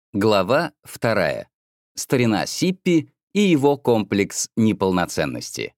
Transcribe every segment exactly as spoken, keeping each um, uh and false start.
Глава вторая. Старина Сиппи и его комплекс неполноценности.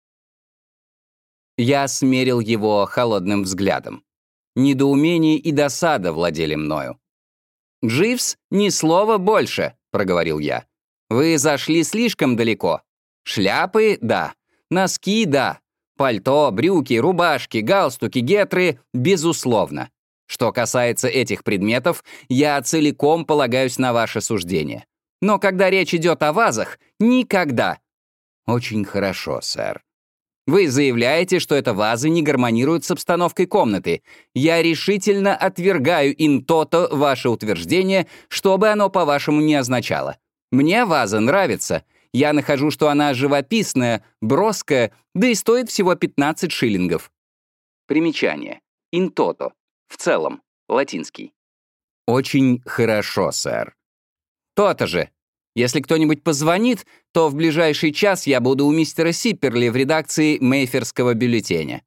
Я смерил его холодным взглядом. Недоумение и досада владели мною. «Дживс, ни слова больше», — проговорил я. «Вы зашли слишком далеко. Шляпы — да. Носки — да. Пальто, брюки, рубашки, галстуки, гетры — безусловно. Что касается этих предметов, я целиком полагаюсь на ваше суждение. Но когда речь идет о вазах, никогда». «Очень хорошо, сэр. Вы заявляете, что это вазы не гармонируют с обстановкой комнаты. Я решительно отвергаю ин тото ваше утверждение, что бы оно, по-вашему, не означало. Мне ваза нравится. Я нахожу, что она живописная, броская, да и стоит всего пятнадцать шиллингов». Примечание. Ин тото. В целом. Латинский. «Очень хорошо, сэр». «То-то же. Если кто-нибудь позвонит, то в ближайший час я буду у мистера Сипперли в редакции Мейферского бюллетеня».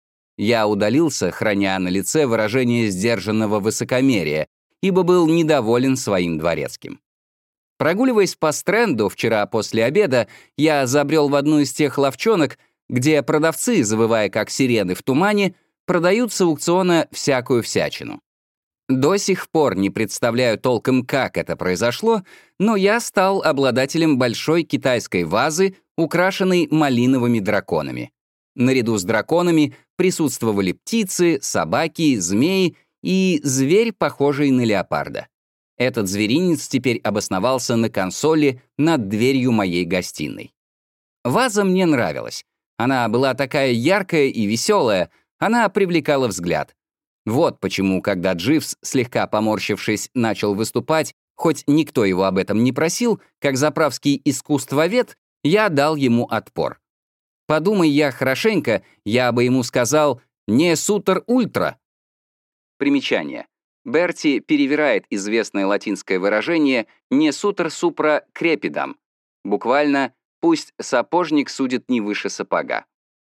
Я удалился, храня на лице выражение сдержанного высокомерия, ибо был недоволен своим дворецким. Прогуливаясь по Стрэнду вчера после обеда, я забрел в одну из тех лавчонок, где продавцы, завывая как сирены в тумане, продают с аукциона всякую всячину. До сих пор не представляю толком, как это произошло, но я стал обладателем большой китайской вазы, украшенной малиновыми драконами. Наряду с драконами присутствовали птицы, собаки, змеи и зверь, похожий на леопарда. Этот зверинец теперь обосновался на консоли над дверью моей гостиной. Ваза мне нравилась. Она была такая яркая и веселая, она привлекала взгляд. Вот почему, когда Дживс, слегка поморщившись, начал выступать, хоть никто его об этом не просил, как заправский искусствовед, я дал ему отпор. Подумай я хорошенько, я бы ему сказал «не сутер ультра». Примечание. Берти перевирает известное латинское выражение «не сутер супра крепидам». Буквально «пусть сапожник судит не выше сапога».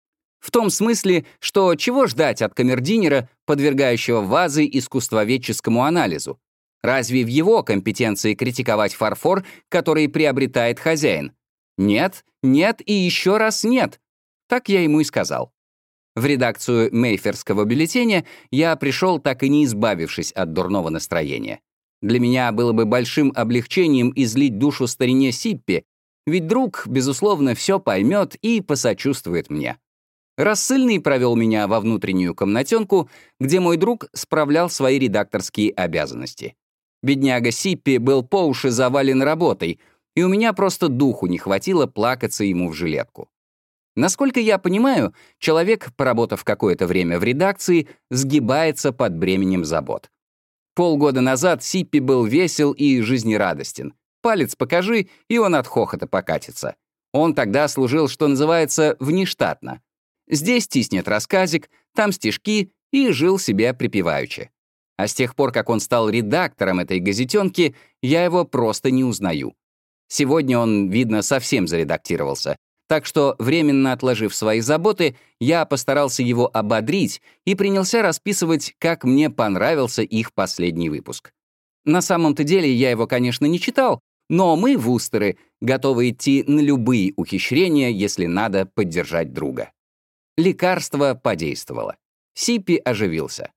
В том смысле, что чего ждать от камердинера, подвергающего вазы искусствоведческому анализу? Разве в его компетенции критиковать фарфор, который приобретает хозяин? Нет, нет и еще раз нет. Так я ему и сказал. В редакцию Мейферского бюллетеня я пришел, так и не избавившись от дурного настроения. Для меня было бы большим облегчением излить душу старине Сиппи, ведь друг, безусловно, все поймет и посочувствует мне. Рассыльный провел меня во внутреннюю комнатенку, где мой друг справлял свои редакторские обязанности. Бедняга Сиппи был по уши завален работой, и у меня просто духу не хватило плакаться ему в жилетку. Насколько я понимаю, человек, поработав какое-то время в редакции, сгибается под бременем забот. Полгода назад Сиппи был весел и жизнерадостен. Палец покажи, и он от хохота покатится. Он тогда служил, что называется, внештатно. Здесь тиснет рассказик, там стишки, и жил себе припеваючи. А с тех пор, как он стал редактором этой газетенки, я его просто не узнаю. Сегодня он, видно, совсем заредактировался, так что, временно отложив свои заботы, я постарался его ободрить и принялся расписывать, как мне понравился их последний выпуск. На самом-то деле я его, конечно, не читал, но мы, вустеры, готовы идти на любые ухищрения, если надо поддержать друга. Лекарство подействовало. Сиппи оживился.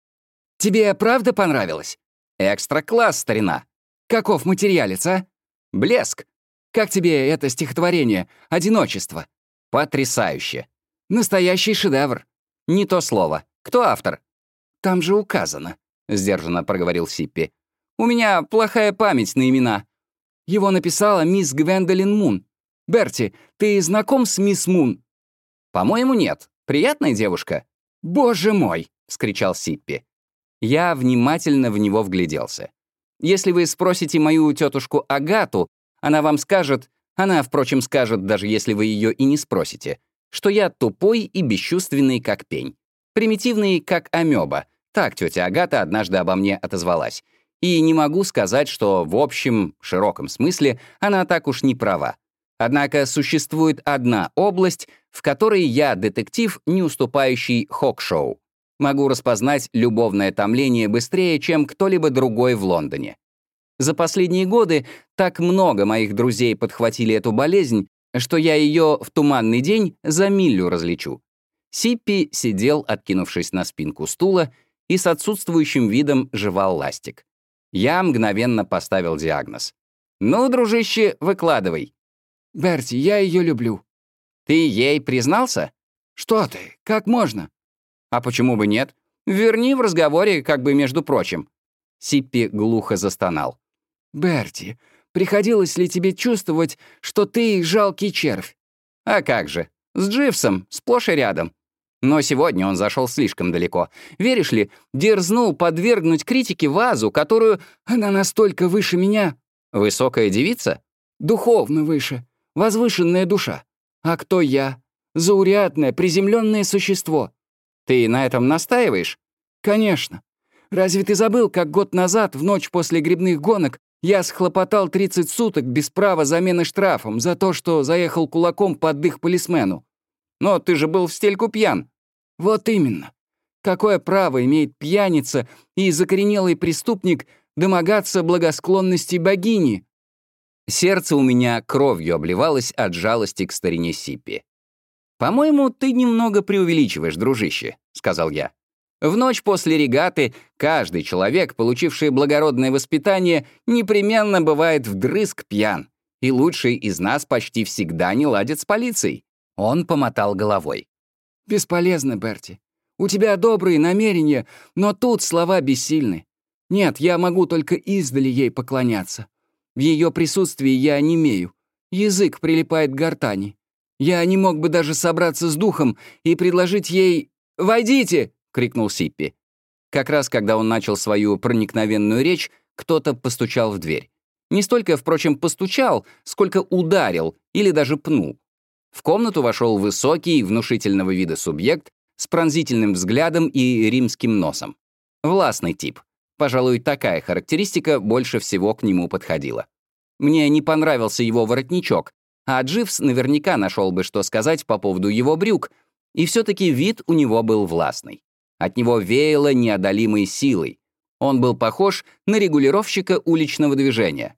«Тебе правда понравилось? Экстра-класс, старина. Каков материалец, а? Блеск. Как тебе это стихотворение «Одиночество»? Потрясающе. Настоящий шедевр. Не то слово. Кто автор? Там же указано», — сдержанно проговорил Сиппи. «У меня плохая память на имена. Его написала мисс Гвендолин Мун. Берти, ты знаком с мисс Мун?» «По-моему, нет. Приятная девушка». «Боже мой!» — вскричал Сиппи. Я внимательно в него вгляделся. Если вы спросите мою тетушку Агату, она вам скажет, она, впрочем, скажет, даже если вы ее и не спросите, что я тупой и бесчувственный, как пень. Примитивный, как амеба. Так тетя Агата однажды обо мне отозвалась. И не могу сказать, что в общем, широком смысле она так уж не права. Однако существует одна область, в которой я детектив, не уступающий Хокшоу. Могу распознать любовное томление быстрее, чем кто-либо другой в Лондоне. За последние годы так много моих друзей подхватили эту болезнь, что я ее в туманный день за милю различу». Сиппи сидел, откинувшись на спинку стула, и с отсутствующим видом жевал ластик. Я мгновенно поставил диагноз. «Ну, дружище, выкладывай». «Берти, я ее люблю». «Ты ей признался?» «Что ты? Как можно?» «А почему бы нет? Верни в разговоре, как бы между прочим». Сиппи глухо застонал. «Берти, приходилось ли тебе чувствовать, что ты жалкий червь?» «А как же? С Дживсом, сплошь и рядом. Но сегодня он зашел слишком далеко. Веришь ли, дерзнул подвергнуть критике вазу, которую... Она настолько выше меня». «Высокая девица?» «Духовно выше. Возвышенная душа. А кто я? Заурядное, приземленное существо». «Ты на этом настаиваешь?» «Конечно. Разве ты забыл, как год назад, в ночь после грибных гонок, я схлопотал тридцать суток без права замены штрафом за то, что заехал кулаком под дых полисмену?» «Но ты же был в стельку пьян». «Вот именно. Какое право имеет пьяница и закоренелый преступник домогаться благосклонности богини?» Сердце у меня кровью обливалось от жалости к старине Сиппи. «По-моему, ты немного преувеличиваешь, дружище», — сказал я. «В ночь после регаты каждый человек, получивший благородное воспитание, непременно бывает вдрызг пьян, и лучший из нас почти всегда не ладит с полицией». Он помотал головой. «Бесполезно, Берти. У тебя добрые намерения, но тут слова бессильны. Нет, я могу только издали ей поклоняться. В ее присутствии я онемею. Язык прилипает к гортани. Я не мог бы даже собраться с духом и предложить ей... «Войдите!» — крикнул Сиппи. Как раз когда он начал свою проникновенную речь, кто-то постучал в дверь. Не столько, впрочем, постучал, сколько ударил или даже пнул. В комнату вошел высокий, внушительного вида субъект с пронзительным взглядом и римским носом. Властный тип. Пожалуй, такая характеристика больше всего к нему подходила. Мне не понравился его воротничок, а Дживс наверняка нашел бы, что сказать по поводу его брюк, и все-таки вид у него был властный. От него веяло неодолимой силой. Он был похож на регулировщика уличного движения.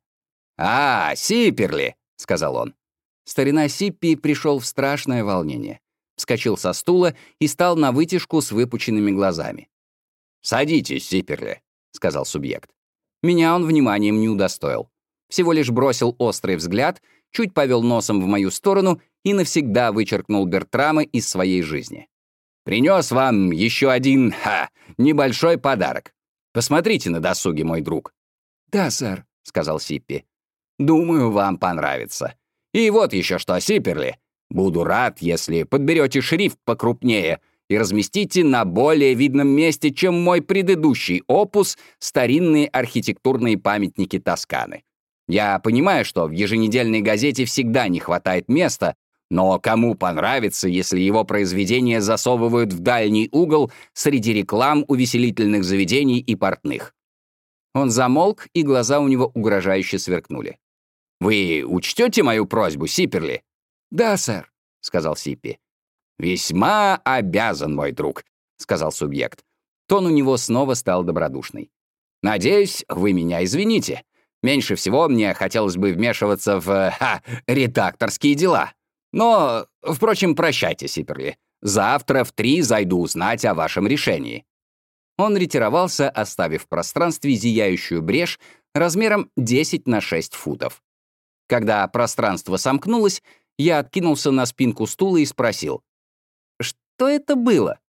«А, Сиперли!» — сказал он. Старина Сиппи пришел в страшное волнение. Вскочил со стула и стал навытяжку с выпученными глазами. «Садитесь, Сиперли», — сказал субъект. Меня он вниманием не удостоил. Всего лишь бросил острый взгляд, чуть повел носом в мою сторону и навсегда вычеркнул Бертрама из своей жизни. «Принес вам еще один, ха, небольшой подарок. Посмотрите на досуге, мой друг». «Да, сэр», — сказал Сиппи. «Думаю, вам понравится. И вот еще что, Сиперли. Буду рад, если подберете шрифт покрупнее и разместите на более видном месте, чем мой предыдущий опус «Старинные архитектурные памятники Тосканы». Я понимаю, что в еженедельной газете всегда не хватает места, но кому понравится, если его произведения засовывают в дальний угол среди реклам увеселительных заведений и портных?» Он замолк, и глаза у него угрожающе сверкнули. «Вы учтете мою просьбу, Сиперли?» «Да, сэр», — сказал Сиппи. «Весьма обязан, мой друг», — сказал субъект. Тон у него снова стал добродушный. «Надеюсь, вы меня извините. Меньше всего мне хотелось бы вмешиваться в ха, редакторские дела. Но, впрочем, прощайте, Сиперли. Завтра в три зайду узнать о вашем решении». Он ретировался, оставив в пространстве зияющую брешь размером десять на шесть футов. Когда пространство сомкнулось, я откинулся на спинку стула и спросил: «Что это было?»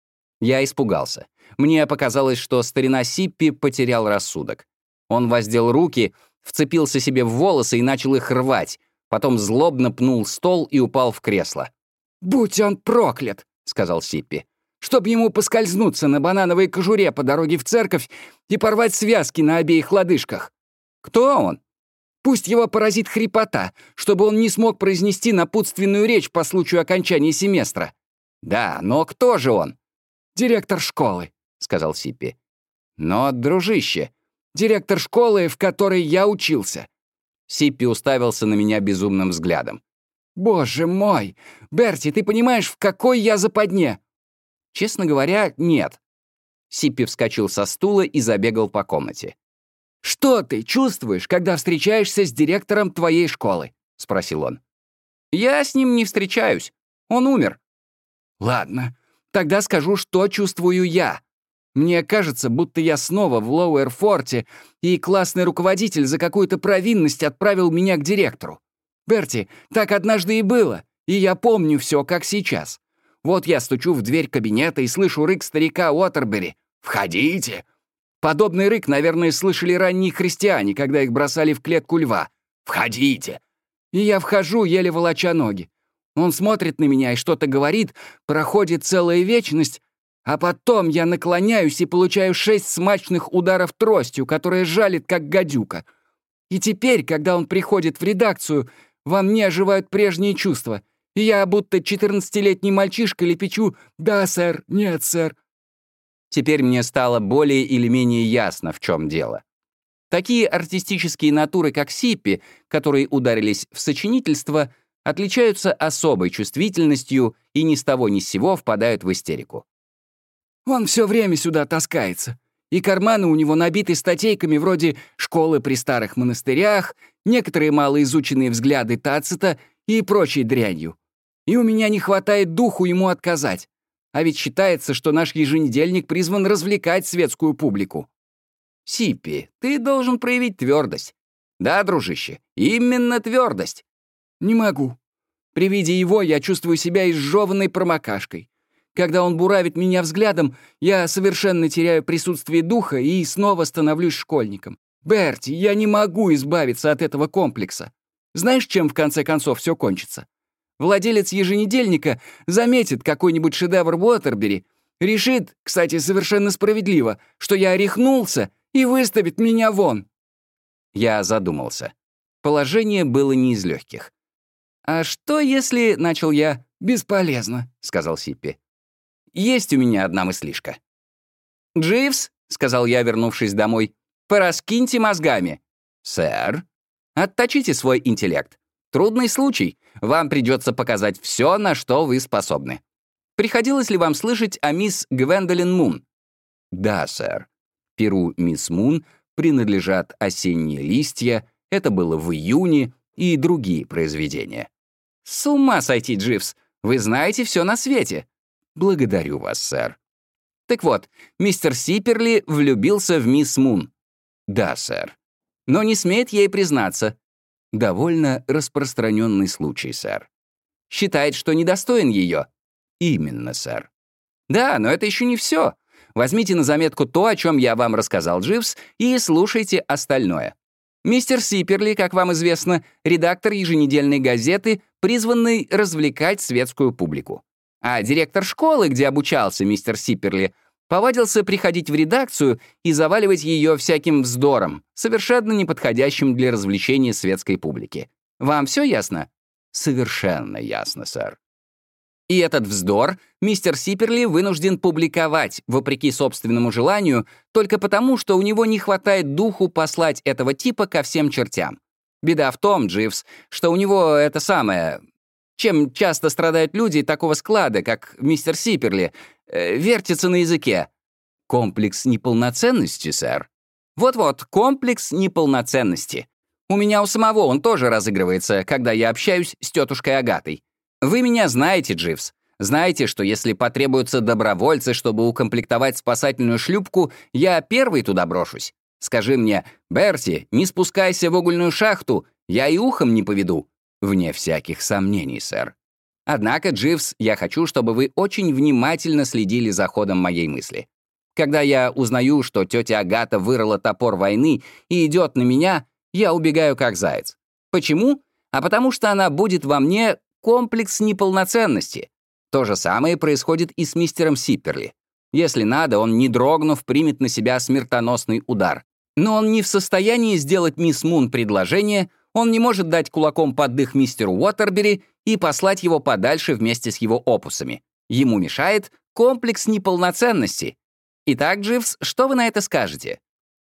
Я испугался. Мне показалось, что старина Сиппи потерял рассудок. Он воздел руки, вцепился себе в волосы и начал их рвать, потом злобно пнул стол и упал в кресло. «Будь он проклят!» — сказал Сиппи. «Чтоб ему поскользнуться на банановой кожуре по дороге в церковь и порвать связки на обеих лодыжках». «Кто он?» «Пусть его поразит хрипота, чтобы он не смог произнести напутственную речь по случаю окончания семестра». «Да, но кто же он?» «Директор школы», — сказал Сиппи. «Но, дружище...» «Директор школы, в которой я учился». Сиппи уставился на меня безумным взглядом. «Боже мой! Берти, ты понимаешь, в какой я западне?» «Честно говоря, нет». Сиппи вскочил со стула и забегал по комнате. «Что ты чувствуешь, когда встречаешься с директором твоей школы?» — спросил он. «Я с ним не встречаюсь. Он умер». «Ладно, тогда скажу, что чувствую я. Мне кажется, будто я снова в Лоуэр-Форте, и классный руководитель за какую-то провинность отправил меня к директору. Берти, так однажды и было, и я помню все, как сейчас. Вот я стучу в дверь кабинета и слышу рык старика Уотербери. «Входите!» Подобный рык, наверное, слышали ранние христиане, когда их бросали в клетку льва. «Входите!» И я вхожу, еле волоча ноги. Он смотрит на меня и что-то говорит, проходит целая вечность, а потом я наклоняюсь и получаю шесть смачных ударов тростью, которая жалит, как гадюка. И теперь, когда он приходит в редакцию, во мне оживают прежние чувства, и я будто четырнадцатилетний мальчишка лепечу «Да, сэр», «Нет, сэр». Теперь мне стало более или менее ясно, в чем дело. Такие артистические натуры, как Сиппи, которые ударились в сочинительство, отличаются особой чувствительностью и ни с того ни с сего впадают в истерику. Он все время сюда таскается, и карманы у него набиты статейками вроде «Школы при старых монастырях», некоторые малоизученные взгляды Тацита и прочей дрянью. И у меня не хватает духу ему отказать. А ведь считается, что наш еженедельник призван развлекать светскую публику. Сиппи, ты должен проявить твердость. Да, дружище, именно твердость. Не могу. При виде его я чувствую себя изжеванной промокашкой. Когда он буравит меня взглядом, я совершенно теряю присутствие духа и снова становлюсь школьником. Берти, я не могу избавиться от этого комплекса. Знаешь, чем в конце концов все кончится? Владелец еженедельника заметит какой-нибудь шедевр Уотербери, решит, кстати, совершенно справедливо, что я рехнулся и выставит меня вон. Я задумался. Положение было не из легких. «А что если...» — начал я. «Бесполезно», — сказал Сиппи. «Есть у меня одна мыслишка». «Дживс», — сказал я, вернувшись домой, — «пораскиньте мозгами». «Сэр?» «Отточите свой интеллект. Трудный случай. Вам придется показать все, на что вы способны. Приходилось ли вам слышать о мисс Гвендолин Мун?» «Да, сэр. Перу мисс Мун принадлежат «Осенние листья», это было в июне, и другие произведения». «С ума сойти, Дживс! Вы знаете все на свете!» «Благодарю вас, сэр». «Так вот, мистер Сиперли влюбился в мисс Мун». «Да, сэр». «Но не смеет ей признаться». «Довольно распространенный случай, сэр». «Считает, что недостоин ее». «Именно, сэр». «Да, но это еще не все. Возьмите на заметку то, о чем я вам рассказал, Дживс, и слушайте остальное. Мистер Сиперли, как вам известно, редактор еженедельной газеты, призванный развлекать светскую публику. А директор школы, где обучался мистер Сиперли, повадился приходить в редакцию и заваливать ее всяким вздором, совершенно неподходящим для развлечения светской публики. Вам все ясно? Совершенно ясно, сэр. И этот вздор мистер Сиперли вынужден публиковать, вопреки собственному желанию, только потому, что у него не хватает духу послать этого типа ко всем чертям. Беда в том, Дживс, что у него это самое... Чем часто страдают люди такого склада, как мистер Сиперли, э, вертится на языке. Комплекс неполноценности, сэр. Вот-вот, комплекс неполноценности. У меня у самого он тоже разыгрывается, когда я общаюсь с тетушкой Агатой. Вы меня знаете, Дживс. Знаете, что если потребуются добровольцы, чтобы укомплектовать спасательную шлюпку, я первый туда брошусь. Скажи мне, Берти, не спускайся в угольную шахту, я и ухом не поведу. Вне всяких сомнений, сэр. Однако, Дживс, я хочу, чтобы вы очень внимательно следили за ходом моей мысли. Когда я узнаю, что тетя Агата вырыла топор войны и идет на меня, я убегаю как заяц. Почему? А потому что она будет во мне комплекс неполноценности. То же самое происходит и с мистером Сиперли. Если надо, он, не дрогнув, примет на себя смертоносный удар. Но он не в состоянии сделать мисс Мун предложение, он не может дать кулаком под дых мистеру Уотербери и послать его подальше вместе с его опусами. Ему мешает комплекс неполноценности. Итак, Дживс, что вы на это скажете?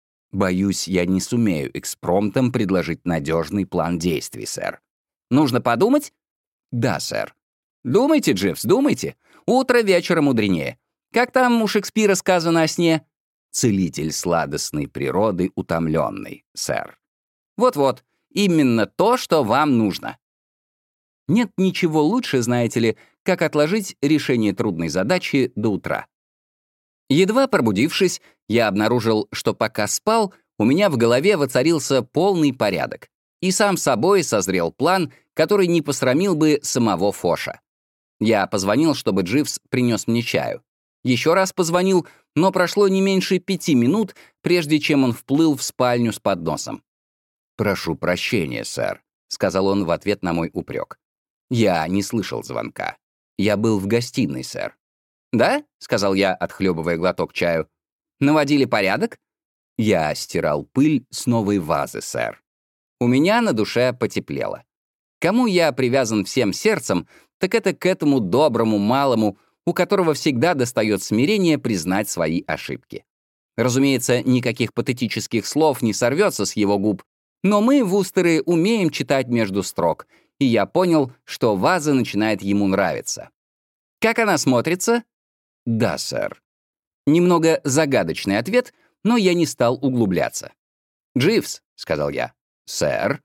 Боюсь, я не сумею экспромтом предложить надежный план действий, сэр. Нужно подумать? Да, сэр. Думайте, Дживс, думайте. Утро вечера мудренее. Как там у Шекспира сказано о сне? целитель сладостной природы утомленный, сэр. Вот-вот, именно то, что вам нужно. Нет ничего лучше, знаете ли, как отложить решение трудной задачи до утра. Едва пробудившись, я обнаружил, что пока спал, у меня в голове воцарился полный порядок. И сам собой созрел план, который не посрамил бы самого Фоша. Я позвонил, чтобы Дживс принес мне чаю. Еще раз позвонил, но прошло не меньше пяти минут, прежде чем он вплыл в спальню с подносом. «Прошу прощения, сэр», — сказал он в ответ на мой упрек. «Я не слышал звонка. Я был в гостиной, сэр». «Да?» — сказал я, отхлебывая глоток чаю. «Наводили порядок?» «Я стирал пыль с новой вазы, сэр». У меня на душе потеплело. Кому я привязан всем сердцем, так это к этому доброму малому, у которого всегда достает смирение признать свои ошибки. Разумеется, никаких патетических слов не сорвется с его губ, но мы, вустеры, умеем читать между строк, и я понял, что ваза начинает ему нравиться. «Как она смотрится?» «Да, сэр». Немного загадочный ответ, но я не стал углубляться. «Дживс», — сказал я. «Сэр?»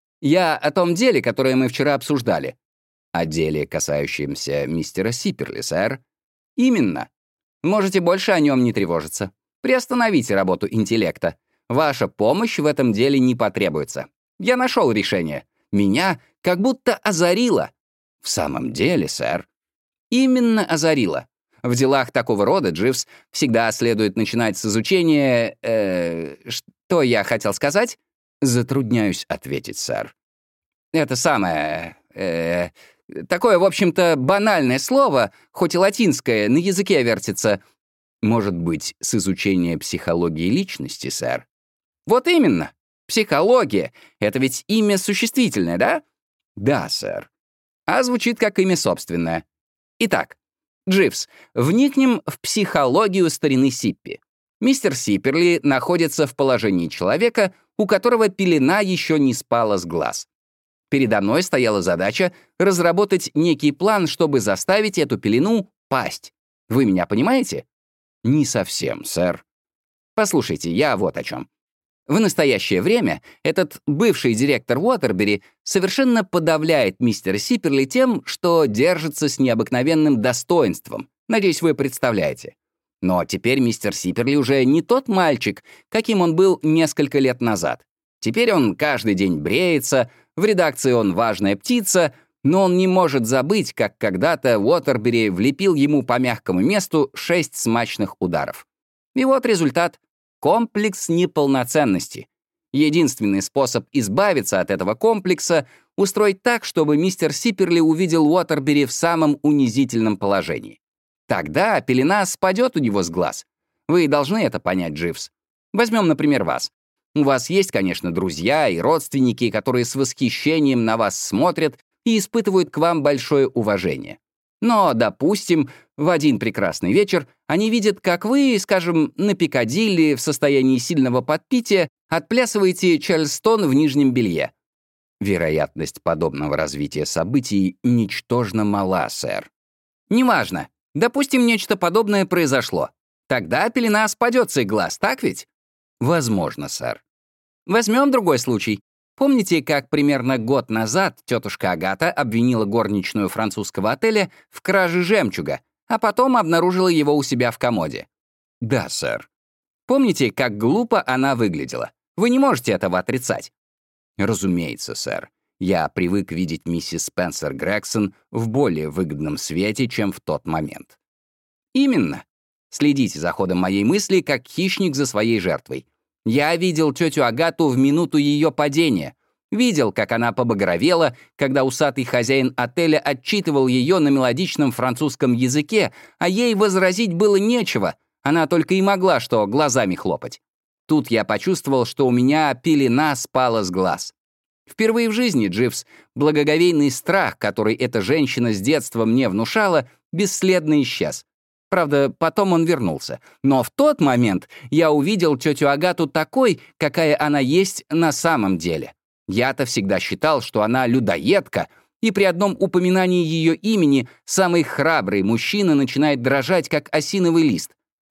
«Я о том деле, которое мы вчера обсуждали». «О деле, касающемся мистера Сиперли, сэр?» «Именно. Можете больше о нем не тревожиться. Приостановите работу интеллекта. Ваша помощь в этом деле не потребуется. Я нашел решение. Меня как будто озарило». «В самом деле, сэр?» «Именно озарило. В делах такого рода, Дживс, всегда следует начинать с изучения... Э, что я хотел сказать?» «Затрудняюсь ответить, сэр». «Это самое... Э, такое, в общем-то, банальное слово, хоть и латинское, на языке вертится. Может быть, с изучения психологии личности, сэр?» «Вот именно. Психология. Это ведь имя существительное, да?» «Да, сэр». «А звучит как имя собственное. Итак, Дживс, вникнем в психологию старины Сиппи. Мистер Сиперли находится в положении человека, у которого пелена еще не спала с глаз. Передо мной стояла задача разработать некий план, чтобы заставить эту пелену пасть. Вы меня понимаете? Не совсем, сэр. Послушайте, я вот о чем. В настоящее время этот бывший директор Уотербери совершенно подавляет мистера Сиперли тем, что держится с необыкновенным достоинством. Надеюсь, вы представляете. Но теперь мистер Сиперли уже не тот мальчик, каким он был несколько лет назад. Теперь он каждый день бреется, в редакции он важная птица, но он не может забыть, как когда-то Уотербери влепил ему по мягкому месту шесть смачных ударов. И вот результат. Комплекс неполноценности. Единственный способ избавиться от этого комплекса — устроить так, чтобы мистер Сиперли увидел Уотербери в самом унизительном положении. Тогда пелена спадет у него с глаз. Вы должны это понять, Дживс. Возьмем, например, вас. У вас есть, конечно, друзья и родственники, которые с восхищением на вас смотрят и испытывают к вам большое уважение. Но, допустим, в один прекрасный вечер они видят, как вы, скажем, на Пикадилли в состоянии сильного подпития отплясываете Чарльстон в нижнем белье. Вероятность подобного развития событий ничтожно мала, сэр. Неважно. Допустим, нечто подобное произошло. Тогда пелена спадет с их глаз, так ведь? Возможно, сэр. Возьмем другой случай. Помните, как примерно год назад тетушка Агата обвинила горничную французского отеля в краже жемчуга, а потом обнаружила его у себя в комоде? Да, сэр. Помните, как глупо она выглядела? Вы не можете этого отрицать. Разумеется, сэр. Я привык видеть миссис Спенсер Грегсон в более выгодном свете, чем в тот момент. Именно. Следите за ходом моей мысли, как хищник за своей жертвой. Я видел тетю Агату в минуту ее падения. Видел, как она побагровела, когда усатый хозяин отеля отчитывал ее на мелодичном французском языке, а ей возразить было нечего. Она только и могла что глазами хлопать. Тут я почувствовал, что у меня пелена спала с глаз. Впервые в жизни, Дживс, благоговейный страх, который эта женщина с детства мне внушала, бесследно исчез. Правда, потом он вернулся. Но в тот момент я увидел тетю Агату такой, какая она есть на самом деле. Я-то всегда считал, что она людоедка, и при одном упоминании ее имени самый храбрый мужчина начинает дрожать, как осиновый лист.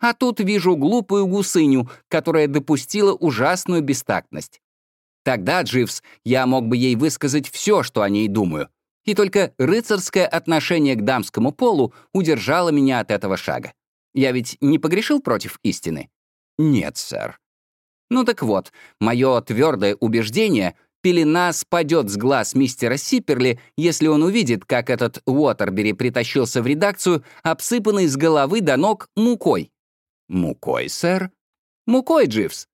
А тут вижу глупую гусыню, которая допустила ужасную бестактность. Тогда, Дживс, я мог бы ей высказать все, что о ней думаю. И только рыцарское отношение к дамскому полу удержало меня от этого шага. Я ведь не погрешил против истины? Нет, сэр. Ну так вот, мое твердое убеждение — пелена спадет с глаз мистера Сипперли, если он увидит, как этот Уотербери притащился в редакцию, обсыпанный с головы до ног мукой. Мукой, сэр? Мукой, Дживс.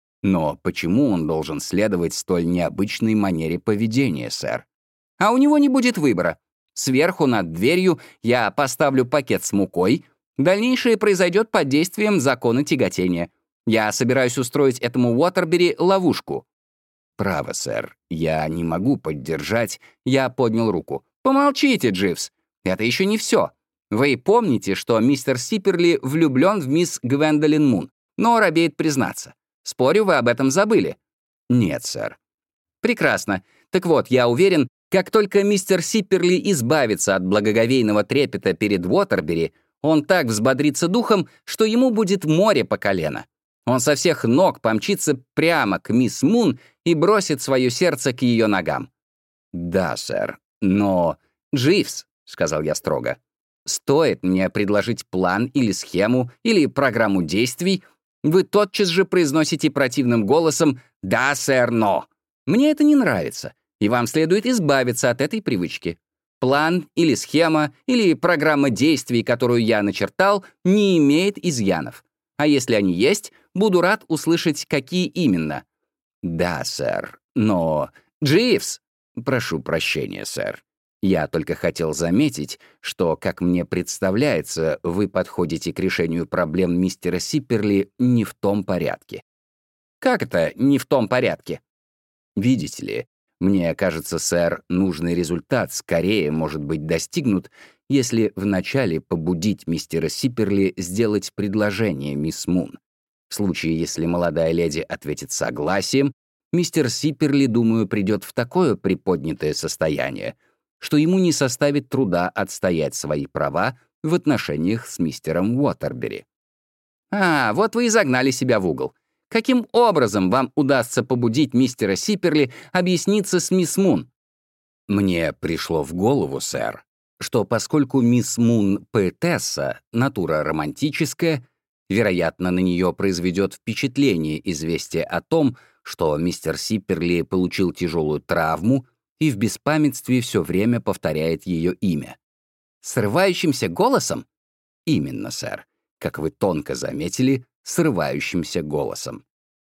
Но почему он должен следовать столь необычной манере поведения, сэр? А у него не будет выбора. Сверху над дверью я поставлю пакет с мукой. Дальнейшее произойдет под действием закона тяготения. Я собираюсь устроить этому Уотербери ловушку. «Право, сэр, я не могу поддержать...» Я поднял руку. «Помолчите, Дживс. Это еще не все. Вы помните, что мистер Сипперли влюблен в мисс Гвендолин Мун, но робеет признаться. Спорю, вы об этом забыли». «Нет, сэр». «Прекрасно. Так вот, я уверен, как только мистер Сипперли избавится от благоговейного трепета перед Уотербери, он так взбодрится духом, что ему будет море по колено. Он со всех ног помчится прямо к мисс Мун и бросит свое сердце к ее ногам». «Да, сэр, но...» «Дживс», — сказал я строго, — «стоит мне предложить план или схему, или программу действий, вы тотчас же произносите противным голосом «Да, сэр, но». Мне это не нравится, и вам следует избавиться от этой привычки. План или схема, или программа действий, которую я начертал, не имеет изъянов. А если они есть, буду рад услышать, какие именно». «Да, сэр, но...» «Дживс!» «Прошу прощения, сэр. Я только хотел заметить, что, как мне представляется, вы подходите к решению проблем мистера Сипперли не в том порядке». «Как это не в том порядке?» «Видите ли, мне кажется, сэр, нужный результат скорее может быть достигнут, если вначале побудить мистера Сипперли сделать предложение мисс Мун. В случае, если молодая леди ответит согласием, мистер Сипперли, думаю, придет в такое приподнятое состояние, что ему не составит труда отстоять свои права в отношениях с мистером Уотербери». «А, вот вы и загнали себя в угол. Каким образом вам удастся побудить мистера Сипперли объясниться с мисс Мун?» «Мне пришло в голову, сэр, что поскольку мисс Мун — поэтесса, натура романтическая, вероятно, на нее произведет впечатление известие о том, что мистер Сипперли получил тяжелую травму и в беспамятстве все время повторяет ее имя». «Срывающимся голосом?» «Именно, сэр. Как вы тонко заметили, срывающимся голосом».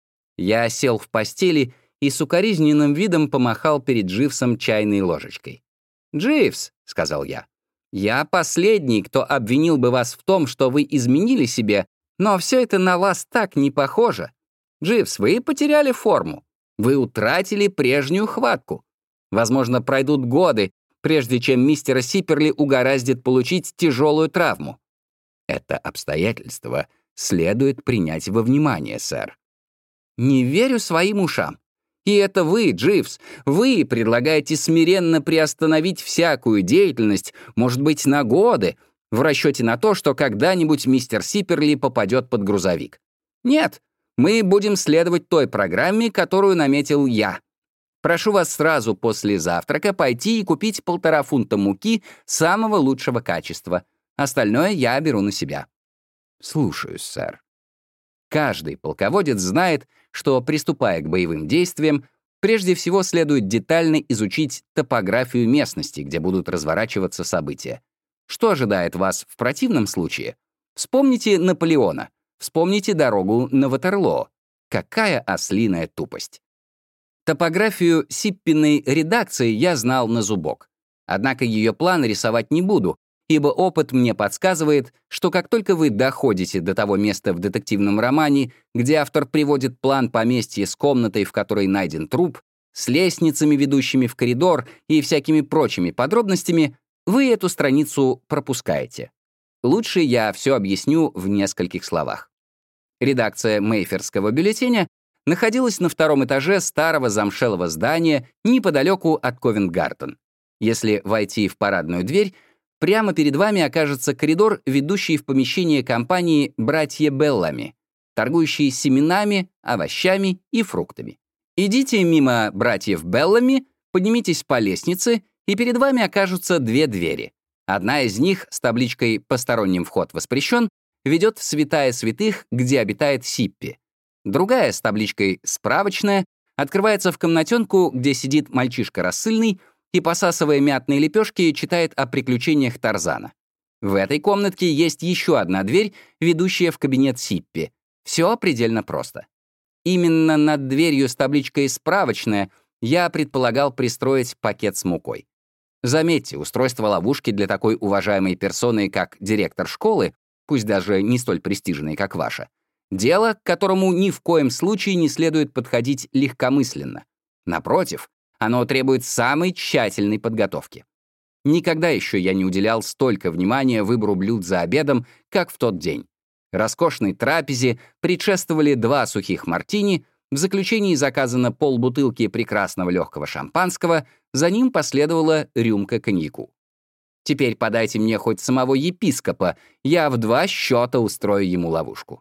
Я сел в постели и с укоризненным видом помахал перед Дживсом чайной ложечкой. «Дживс», — сказал я, — «я последний, кто обвинил бы вас в том, что вы изменили себе, но все это на вас так не похоже. Дживс, вы потеряли форму. Вы утратили прежнюю хватку. Возможно, пройдут годы, прежде чем мистера Сипперли угораздит получить тяжелую травму». «Это обстоятельство следует принять во внимание, сэр». «Не верю своим ушам. И это вы, Дживс, вы предлагаете смиренно приостановить всякую деятельность, может быть, на годы, в расчете на то, что когда-нибудь мистер Сипперли попадет под грузовик. Нет, мы будем следовать той программе, которую наметил я. Прошу вас сразу после завтрака пойти и купить полтора фунта муки самого лучшего качества. Остальное я беру на себя». «Слушаюсь, сэр». Каждый полководец знает, что, приступая к боевым действиям, прежде всего следует детально изучить топографию местности, где будут разворачиваться события. Что ожидает вас в противном случае? Вспомните Наполеона, вспомните дорогу на Ватерлоо. Какая ослиная тупость! Топографию Сиппиной редакции я знал на зубок. Однако ее план рисовать не буду, ибо опыт мне подсказывает, что как только вы доходите до того места в детективном романе, где автор приводит план поместья с комнатой, в которой найден труп, с лестницами, ведущими в коридор, и всякими прочими подробностями, вы эту страницу пропускаете. Лучше я все объясню в нескольких словах. Редакция Мейферского бюллетеня находилась на втором этаже старого замшелого здания неподалеку от Ковент-Гарден. Если войти в парадную дверь, Прямо перед вами окажется коридор, ведущий в помещение компании «Братья Беллами», торгующие семенами, овощами и фруктами. Идите мимо «Братьев Беллами», поднимитесь по лестнице, и перед вами окажутся две двери. Одна из них с табличкой «Посторонним вход воспрещен» ведет в святая святых, где обитает Сиппи. Другая с табличкой «Справочная» открывается в комнатенку, где сидит мальчишка рассыльный и, посасывая мятные лепешки, читает о приключениях Тарзана. В этой комнатке есть еще одна дверь, ведущая в кабинет Сиппи. Все предельно просто. Именно над дверью с табличкой «Справочная» я предполагал пристроить пакет с мукой. Заметьте, устройство ловушки для такой уважаемой персоны, как директор школы, пусть даже не столь престижной, как ваша, дело, к которому ни в коем случае не следует подходить легкомысленно. Напротив, оно требует самой тщательной подготовки. Никогда еще я не уделял столько внимания выбору блюд за обедом, как в тот день. Роскошной трапезе предшествовали два сухих мартини, в заключении заказано полбутылки прекрасного легкого шампанского, за ним последовала рюмка коньяку. Теперь подайте мне хоть самого епископа, я в два счета устрою ему ловушку.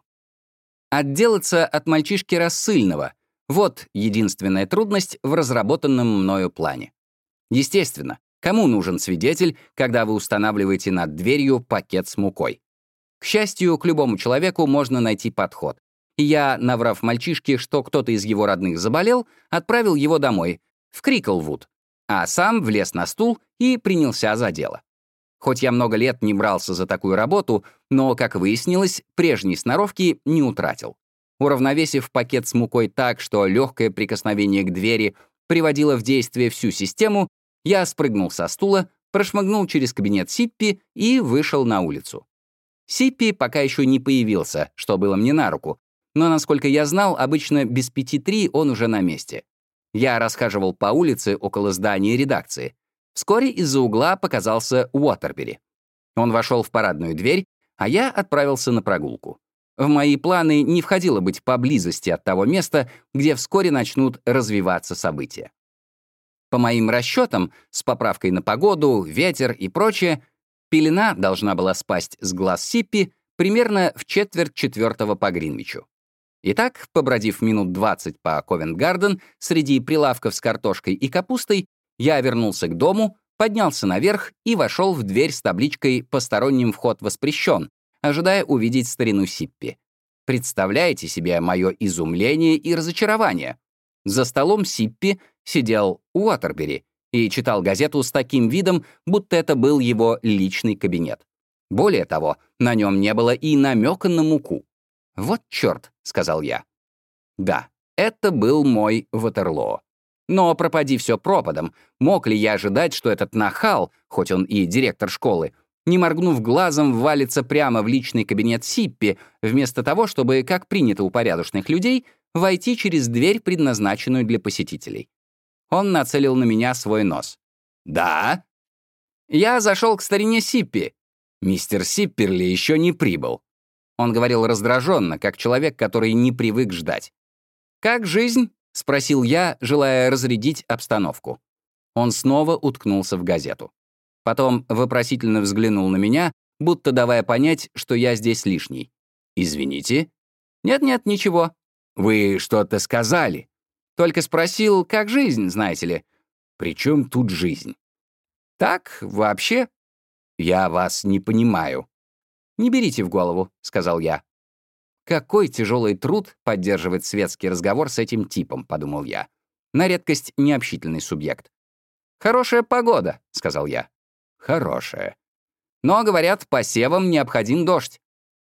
Отделаться от мальчишки рассыльного — вот единственная трудность в разработанном мною плане. Естественно, кому нужен свидетель, когда вы устанавливаете над дверью пакет с мукой? К счастью, к любому человеку можно найти подход. И я, наврав мальчишке, что кто-то из его родных заболел, отправил его домой, в Криклвуд, а сам влез на стул и принялся за дело. Хоть я много лет не брался за такую работу, но, как выяснилось, прежней сноровки не утратил. Уравновесив пакет с мукой так, что легкое прикосновение к двери приводило в действие всю систему, я спрыгнул со стула, прошмыгнул через кабинет Сиппи и вышел на улицу. Сиппи пока еще не появился, что было мне на руку, но, насколько я знал, обычно без пяти три он уже на месте. Я расхаживал по улице около здания редакции. Вскоре из-за угла показался Уотербери. Он вошел в парадную дверь, а я отправился на прогулку. В мои планы не входило быть поблизости от того места, где вскоре начнут развиваться события. По моим расчетам, с поправкой на погоду, ветер и прочее, пелена должна была спасть с глаз Сиппи примерно в четверть четвертого по Гринвичу. Итак, побродив минут двадцать по Ковент-Гарден среди прилавков с картошкой и капустой, я вернулся к дому, поднялся наверх и вошел в дверь с табличкой «Посторонним вход воспрещен», ожидая увидеть старину Сиппи. Представляете себе мое изумление и разочарование? За столом Сиппи сидел Уотербери и читал газету с таким видом, будто это был его личный кабинет. Более того, на нем не было и намека на муку. «Вот черт», — сказал я. Да, это был мой Ватерлоо. Но пропади все пропадом, мог ли я ожидать, что этот нахал, хоть он и директор школы, не моргнув глазом, валится прямо в личный кабинет Сиппи, вместо того, чтобы, как принято у порядочных людей, войти через дверь, предназначенную для посетителей. Он нацелил на меня свой нос. «Да?» «Я зашел к старине Сиппи. Мистер Сипперли еще не прибыл». Он говорил раздраженно, как человек, который не привык ждать. «Как жизнь?» — спросил я, желая разрядить обстановку. Он снова уткнулся в газету. Потом вопросительно взглянул на меня, будто давая понять, что я здесь лишний. «Извините?» «Нет-нет, ничего». «Вы что-то сказали?» «Только спросил, как жизнь, знаете ли». «При чем тут жизнь?» «Так, вообще». «Я вас не понимаю». «Не берите в голову», — сказал я. «Какой тяжелый труд поддерживать светский разговор с этим типом», — подумал я. На редкость необщительный субъект. «Хорошая погода», — сказал я. «Хорошая. Но, говорят, посевам необходим дождь».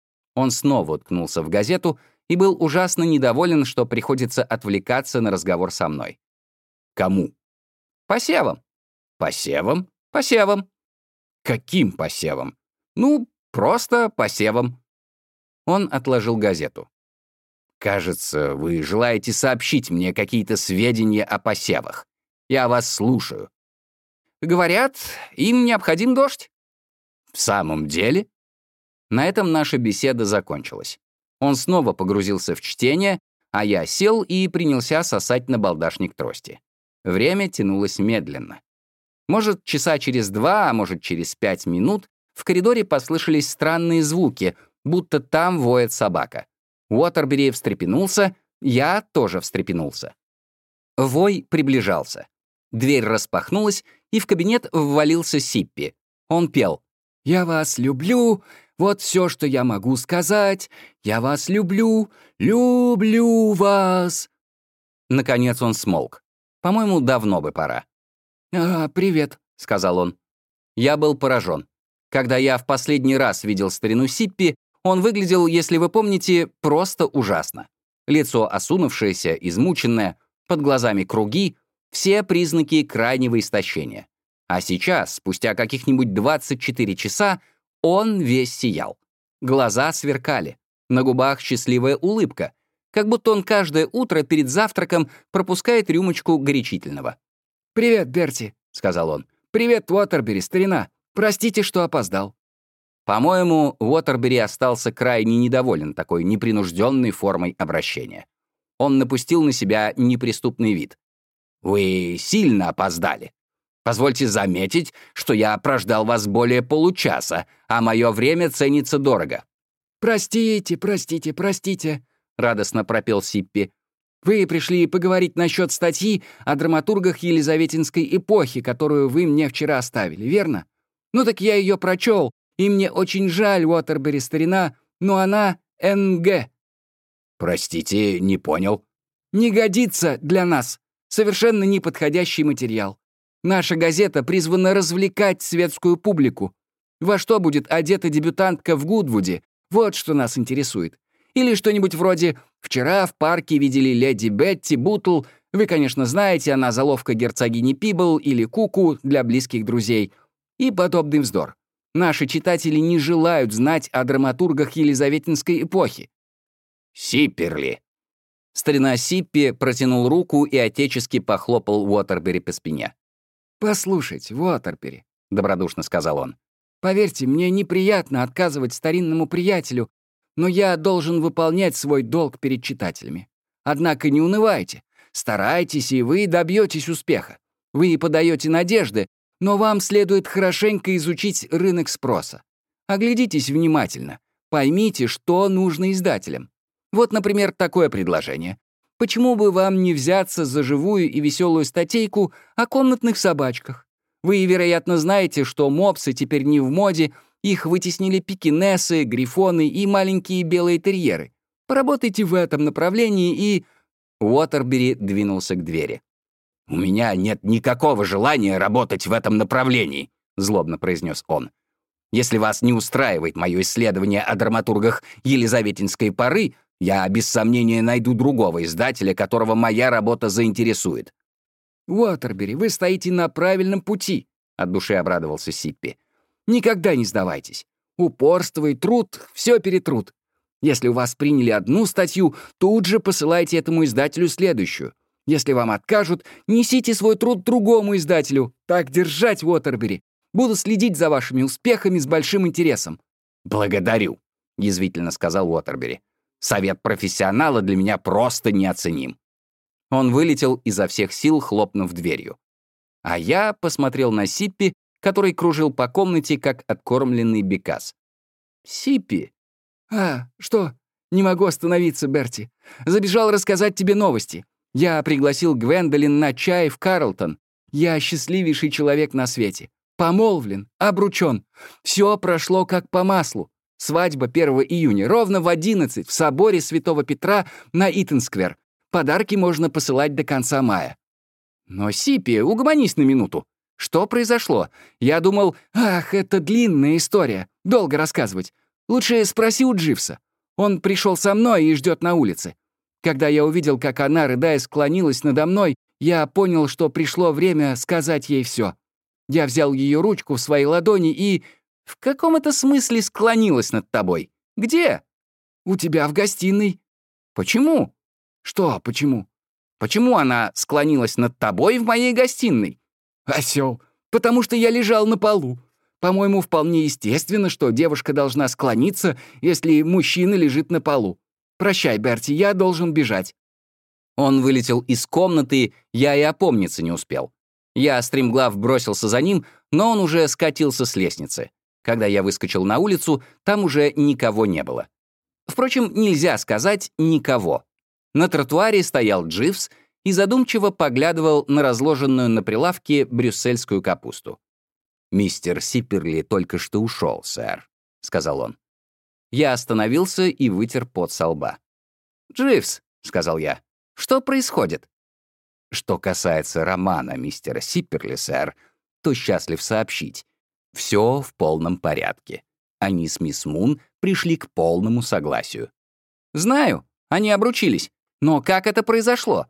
Он снова уткнулся в газету и был ужасно недоволен, что приходится отвлекаться на разговор со мной. «Кому?» «Посевам». «Посевам?» «Посевам». «Каким посевам?» «Ну, просто посевам». Он отложил газету. «Кажется, вы желаете сообщить мне какие-то сведения о посевах. Я вас слушаю». «Говорят, им необходим дождь». «В самом деле?» На этом наша беседа закончилась. Он снова погрузился в чтение, а я сел и принялся сосать набалдашник трости. Время тянулось медленно. Может, часа через два, а может, через пять минут в коридоре послышались странные звуки, будто там воет собака. Уотербери встрепенулся, я тоже встрепенулся. Вой приближался. Дверь распахнулась, и в кабинет ввалился Сиппи. Он пел: «Я вас люблю, вот все, что я могу сказать. Я вас люблю, люблю вас». Наконец он смолк. По-моему, давно бы пора. «А, привет», — сказал он. Я был поражен. Когда я в последний раз видел старину Сиппи, он выглядел, если вы помните, просто ужасно. Лицо осунувшееся, измученное, под глазами круги, все признаки крайнего истощения. А сейчас, спустя каких-нибудь двадцать четыре часа, он весь сиял. Глаза сверкали, на губах счастливая улыбка, как будто он каждое утро перед завтраком пропускает рюмочку горячительного. «Привет, Берти», — сказал он. «Привет, Уотербери, старина. Простите, что опоздал». По-моему, Уотербери остался крайне недоволен такой непринужденной формой обращения. Он напустил на себя неприступный вид. «Вы сильно опоздали. Позвольте заметить, что я прождал вас более получаса, а мое время ценится дорого». «Простите, простите, простите», — радостно пропел Сиппи. «Вы пришли поговорить насчет статьи о драматургах Елизаветинской эпохи, которую вы мне вчера оставили, верно? Ну так я ее прочел, и мне очень жаль, Уотербери, старина, но она эн гэ». «Простите, не понял». «Не годится для нас. Совершенно неподходящий материал. Наша газета призвана развлекать светскую публику. Во что будет одета дебютантка в Гудвуде? Вот что нас интересует. Или что-нибудь вроде «Вчера в парке видели леди Бетти Бутл». Вы, конечно, знаете, она заловка герцогини Пибл или Куку для близких друзей. И подобный вздор. Наши читатели не желают знать о драматургах Елизаветинской эпохи. «Сипперли». Старина Сиппи протянул руку и отечески похлопал Уотербери по спине. «Послушайте, Уотербери», — добродушно сказал он, «поверьте, мне неприятно отказывать старинному приятелю, но я должен выполнять свой долг перед читателями. Однако не унывайте, старайтесь, и вы добьетесь успеха. Вы подаете надежды, но вам следует хорошенько изучить рынок спроса. Оглядитесь внимательно, поймите, что нужно издателям. Вот, например, такое предложение. Почему бы вам не взяться за живую и веселую статейку о комнатных собачках? Вы, вероятно, знаете, что мопсы теперь не в моде, их вытеснили пекинесы, грифоны и маленькие белые терьеры. Поработайте в этом направлении и...» Уотербери двинулся к двери. «У меня нет никакого желания работать в этом направлении», — злобно произнес он. «Если вас не устраивает мое исследование о драматургах Елизаветинской поры, я без сомнения найду другого издателя, которого моя работа заинтересует». «Уотербери, вы стоите на правильном пути», — от души обрадовался Сиппи. «Никогда не сдавайтесь. Упорство и труд — все перетрут. Если у вас приняли одну статью, тут же посылайте этому издателю следующую. Если вам откажут, несите свой труд другому издателю. Так держать, Уотербери. Буду следить за вашими успехами с большим интересом». «Благодарю», — язвительно сказал Уотербери. «Совет профессионала для меня просто неоценим». Он вылетел изо всех сил, хлопнув дверью. А я посмотрел на Сиппи, который кружил по комнате, как откормленный бекас. «Сиппи!» «А, что? Не могу остановиться, Берти. Забежал рассказать тебе новости. Я пригласил Гвендолин на чай в Карлтон. Я счастливейший человек на свете. Помолвлен, обручен. Все прошло как по маслу. Свадьба первого июня, ровно в одиннадцать, в соборе Святого Петра на Итон-сквер. Подарки можно посылать до конца мая». «Но, Сиппи, угомонись на минуту. Что произошло? Я думал, ах, это длинная история. Долго рассказывать. Лучше спроси у Дживса. Он пришел со мной и ждет на улице. Когда я увидел, как она, рыдая, склонилась надо мной, я понял, что пришло время сказать ей все. Я взял ее ручку в свои ладони и... В каком это смысле склонилась над тобой? Где? У тебя в гостиной. Почему? Что почему? Почему она склонилась над тобой в моей гостиной? Осёл, потому что я лежал на полу. По-моему, вполне естественно, что девушка должна склониться, если мужчина лежит на полу. Прощай, Берти, я должен бежать». Он вылетел из комнаты, я и опомниться не успел. Я стремглав бросился за ним, но он уже скатился с лестницы. Когда я выскочил на улицу, там уже никого не было. Впрочем, нельзя сказать «никого». На тротуаре стоял Дживс и задумчиво поглядывал на разложенную на прилавке брюссельскую капусту. «Мистер Сипперли только что ушел, сэр», — сказал он. Я остановился и вытер пот со лба. «Дживс», — сказал я, — «что происходит?» «Что касается романа мистера Сипперли, сэр, то счастлив сообщить. Все в полном порядке. Они с мисс Мун пришли к полному согласию». «Знаю, они обручились. Но как это произошло?»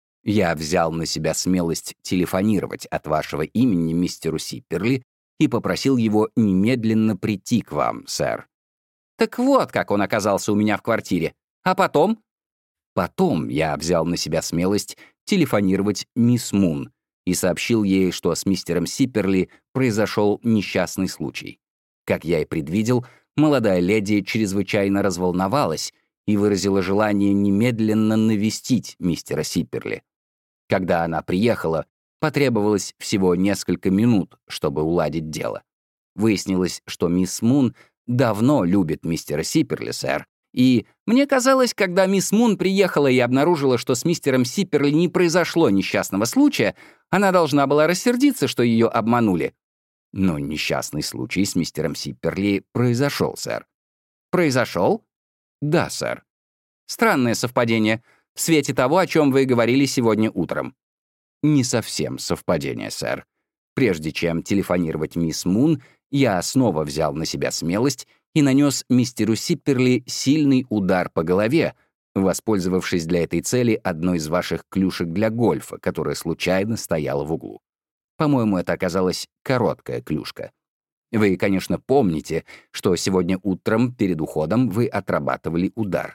«Я взял на себя смелость телефонировать от вашего имени мистеру Сипперли и попросил его немедленно прийти к вам, сэр». «Так вот, как он оказался у меня в квартире. А потом?» «Потом я взял на себя смелость телефонировать мисс Мун и сообщил ей, что с мистером Сипперли произошел несчастный случай. Как я и предвидел, молодая леди чрезвычайно разволновалась и выразила желание немедленно навестить мистера Сипперли. Когда она приехала, потребовалось всего несколько минут, чтобы уладить дело. Выяснилось, что мисс Мун давно любит мистера Сипперли, сэр, и мне казалось, когда мисс Мун приехала и обнаружила, что с мистером Сипперли не произошло несчастного случая, она должна была рассердиться, что ее обманули. Но несчастный случай с мистером Сипперли произошел, сэр. «Произошел?» «Да, сэр». «Странное совпадение, в свете того, о чем вы говорили сегодня утром». «Не совсем совпадение, сэр. Прежде чем телефонировать мисс Мун, я снова взял на себя смелость и нанес мистеру Сипперли сильный удар по голове, воспользовавшись для этой цели одной из ваших клюшек для гольфа, которая случайно стояла в углу. По-моему, это оказалась короткая клюшка. Вы, конечно, помните, что сегодня утром перед уходом вы отрабатывали удар».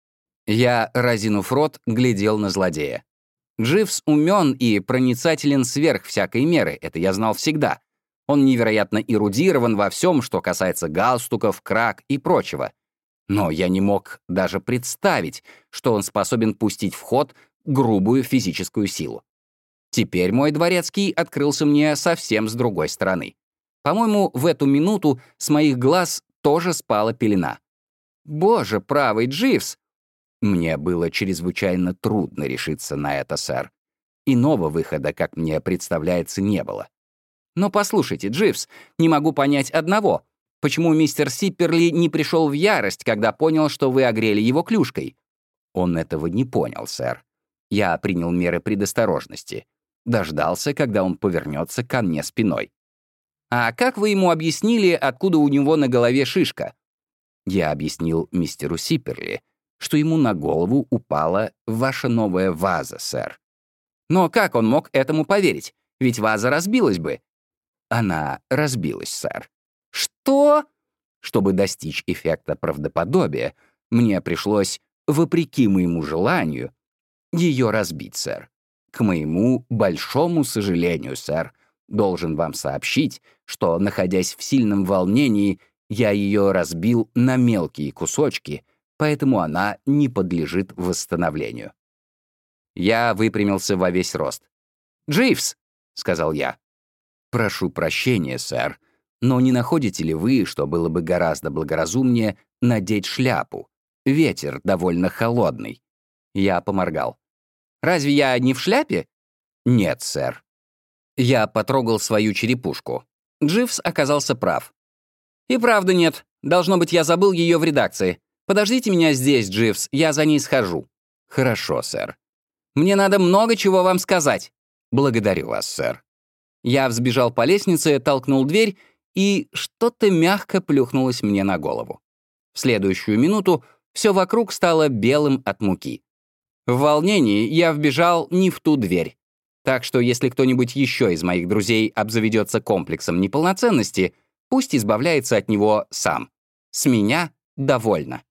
Я, разинув рот, глядел на злодея. Дживс умен и проницателен сверх всякой меры, это я знал всегда. Он невероятно эрудирован во всем, что касается галстуков, крак и прочего. Но я не мог даже представить, что он способен пустить в ход грубую физическую силу. Теперь мой дворецкий открылся мне совсем с другой стороны. По-моему, в эту минуту с моих глаз тоже спала пелена. «Боже правый, Дживс!» Мне было чрезвычайно трудно решиться на это, сэр. Иного выхода, как мне представляется, не было. «Но послушайте, Дживс, не могу понять одного. Почему мистер Сипперли не пришел в ярость, когда понял, что вы огрели его клюшкой?» «Он этого не понял, сэр. Я принял меры предосторожности. Дождался, когда он повернется ко мне спиной». «А как вы ему объяснили, откуда у него на голове шишка?» Я объяснил мистеру Сипперли, что ему на голову упала ваша новая ваза, сэр. «Но как он мог этому поверить? Ведь ваза разбилась бы». «Она разбилась, сэр». «Что?» Чтобы достичь эффекта правдоподобия, мне пришлось, вопреки моему желанию, ее разбить, сэр. К моему большому сожалению, сэр, должен вам сообщить, что, находясь в сильном волнении, я ее разбил на мелкие кусочки, поэтому она не подлежит восстановлению». Я выпрямился во весь рост. «Дживс!» — сказал я. «Прошу прощения, сэр, но не находите ли вы, что было бы гораздо благоразумнее надеть шляпу? Ветер довольно холодный». Я поморгал. «Разве я не в шляпе?» «Нет, сэр». Я потрогал свою черепушку. Дживс оказался прав. «И правда нет. Должно быть, я забыл ее в редакции. Подождите меня здесь, Дживс, я за ней схожу». «Хорошо, сэр». «Мне надо много чего вам сказать». «Благодарю вас, сэр». Я взбежал по лестнице, толкнул дверь, и что-то мягко плюхнулось мне на голову. В следующую минуту все вокруг стало белым от муки. В волнении я вбежал не в ту дверь. Так что если кто-нибудь еще из моих друзей обзаведется комплексом неполноценности, пусть избавляется от него сам. С меня довольно.